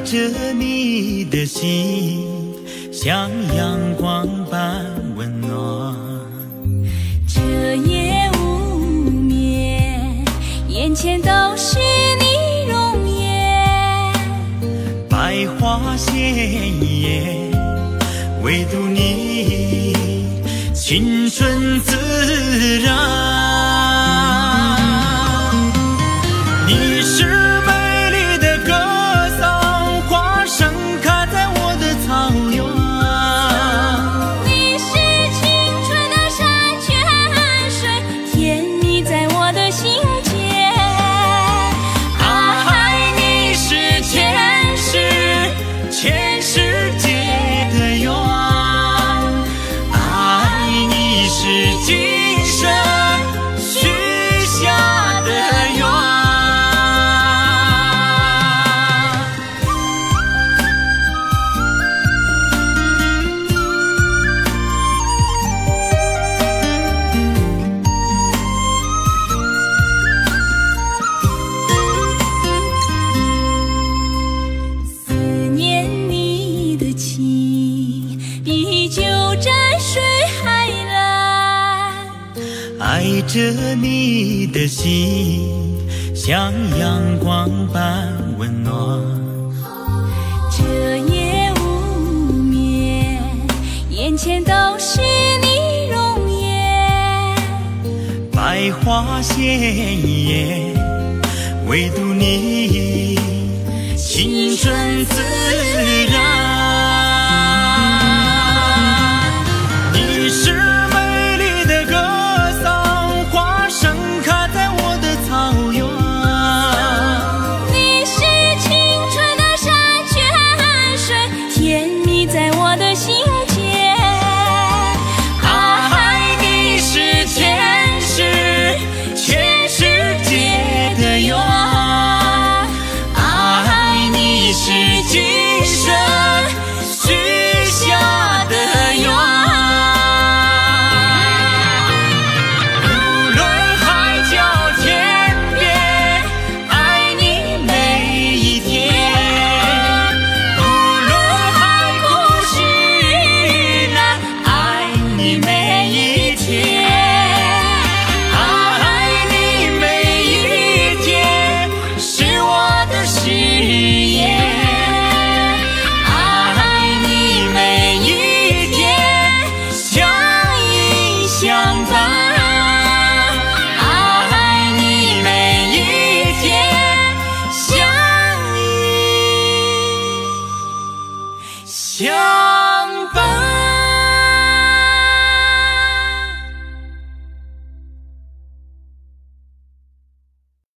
着你的心，像阳光般温暖。 这夜无眠，眼前都是你容颜， 百花鲜艳，唯独你青春自然。你是美丽的歌桑，花盛开在我的草原。 你是青春的山泉水，甜蜜在我的心间。 爱你是全世界的缘，爱你是今生许下的愿。 思念你的情，比酒沾水还蓝。 爱着你的心，像阳光般温暖。 这夜无眠，眼前都是你容颜， 百花鲜艳，唯独你青春自然。你是美丽的歌桑，花盛开在我的草原。 你是青春的山泉水，甜蜜在我的心间。 爱你是全世界的缘，爱你是今生许下的愿。无论海角天边，爱你每一天；无论海枯石烂，爱你每一天。爱你每一天是我的誓言，爱你每一天相依相伴，爱你每一天相依相伴。